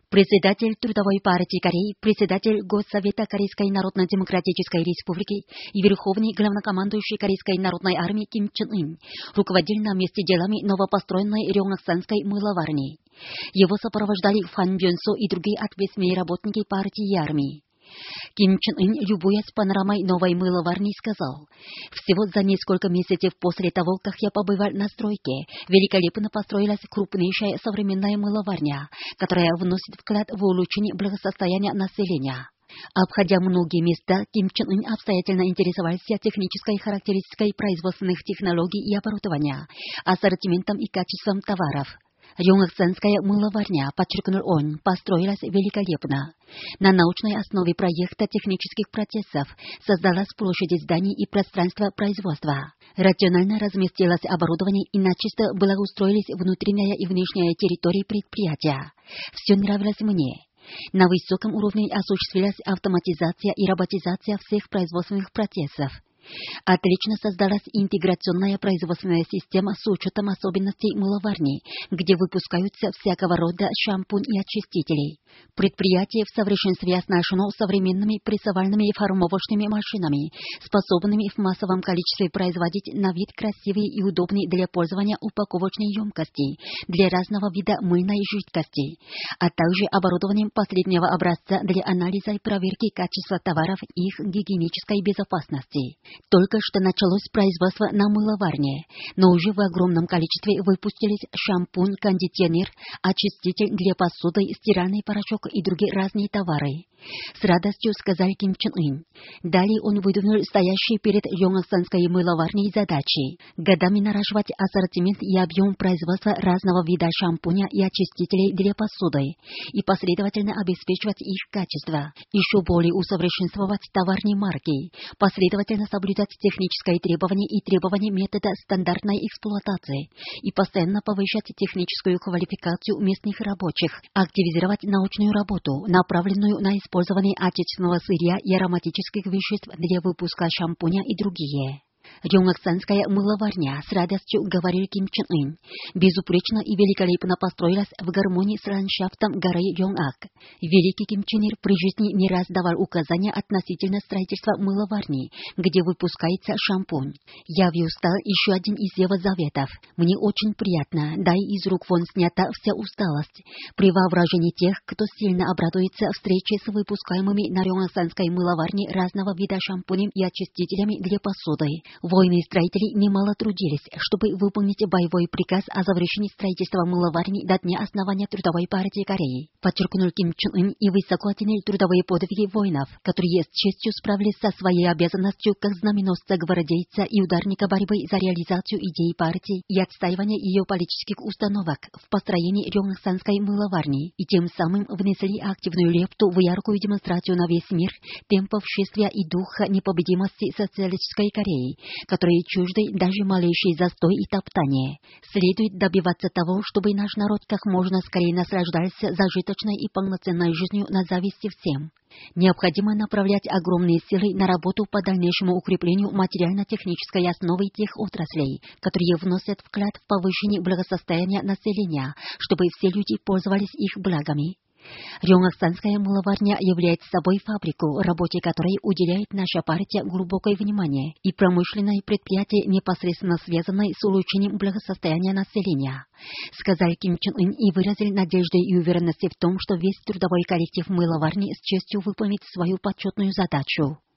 Председатель Трудовой партии Кореи, председатель Госсовета Корейской Народно-Демократической Республики и верховный главнокомандующий Корейской народной армии Ким Чен Ын руководил на месте делами новопостроенной Рёнгаксанской мыловарни. Его сопровождали Фан Бёнсо и другие ответственные работники партии и армии. Ким Чен Ын, любуясь панорамой новой мыловарни, сказал: «Всего за несколько месяцев после того, как я побывал на стройке, великолепно построилась крупнейшая современная мыловарня, которая вносит вклад в улучшение благосостояния населения». Обходя многие места, Ким Чен Ын обстоятельно интересовался технической характеристикой производственных технологий и оборудования, ассортиментом и качеством товаров. Рёнгаксанская мыловарня, подчеркнул он, построилась великолепно. На научной основе проекта технических процессов создалась площадь зданий и пространство производства. Рационально разместилось оборудование и начисто благоустроились внутренняя и внешняя территории предприятия. Все нравилось мне. На высоком уровне осуществилась автоматизация и роботизация всех производственных процессов. Отлично создалась интеграционная производственная система с учетом особенностей мыловарни, где выпускаются всякого рода шампунь и очистители. Предприятие в совершенстве оснащено современными прессовальными формовочными машинами, способными в массовом количестве производить на вид красивые и удобные для пользования упаковочные емкости для разного вида мыльной жидкости, а также оборудованием последнего образца для анализа и проверки качества товаров и их гигиенической безопасности. Только что началось производство на мыловарне, но уже в огромном количестве выпустились шампунь, кондиционер, очиститель для посуды, стиральный порошок и другие разные товары. С радостью сказал Ким Чен Ын. Далее он выдвинул стоящие перед Рёнгаксанской мыловарней задачи: годами наращивать ассортимент и объем производства разного вида шампуня и очистителей для посуды и последовательно обеспечивать их качество, еще более усовершенствовать товарные марки, последовательно соблюдать технические требования и требования метода стандартной эксплуатации и постоянно повышать техническую квалификацию местных рабочих, активизировать научную работу, направленную на использование отечественного сырья и ароматических веществ для выпуска шампуня и другие. Рёнгаксанская мыловарня, с радостью говорил Ким Чен Ын, безупречно и великолепно построилась в гармонии с ландшафтом горы Рёнгак. Великий Ким Чен Ир при жизни не раз давал указания относительно строительства мыловарни, где выпускается шампунь. Я выстал еще один из его заветов. Мне очень приятно, да и из рук вон снята вся усталость. При воображении тех, кто сильно обрадуется встрече с выпускаемыми на Рёнгаксанской мыловарне разного вида шампунем и очистителями для посуды. Воины-строители немало трудились, чтобы выполнить боевой приказ о завершении строительства мыловарни до дня основания Трудовой партии Кореи. Подчеркнул Ким Чен Ын и высоко оценил трудовые подвиги воинов, которые с честью справились со своей обязанностью как знаменосца-гвардейца и ударника борьбы за реализацию идей партии и отстаивания ее политических установок в построении Рёнгаксанской мыловарни, и тем самым внесли активную лепту в яркую демонстрацию на весь мир темпов шествия и духа непобедимости социалистической Кореи, которые чужды даже малейший застой и топтание. Следует добиваться того, чтобы наш народ как можно скорее наслаждался зажиточной и полноценной жизнью на зависти всем. Необходимо направлять огромные силы на работу по дальнейшему укреплению материально-технической основы тех отраслей, которые вносят вклад в повышение благосостояния населения, чтобы все люди пользовались их благами. Рёнгаксанская мыловарня является собой фабрику, работе которой уделяет наша партия глубокое внимание, и промышленное предприятие, непосредственно связанное с улучшением благосостояния населения, сказал Ким Чен Ын и выразил надежды и уверенности в том, что весь трудовой коллектив мыловарни с честью выполнит свою почетную задачу.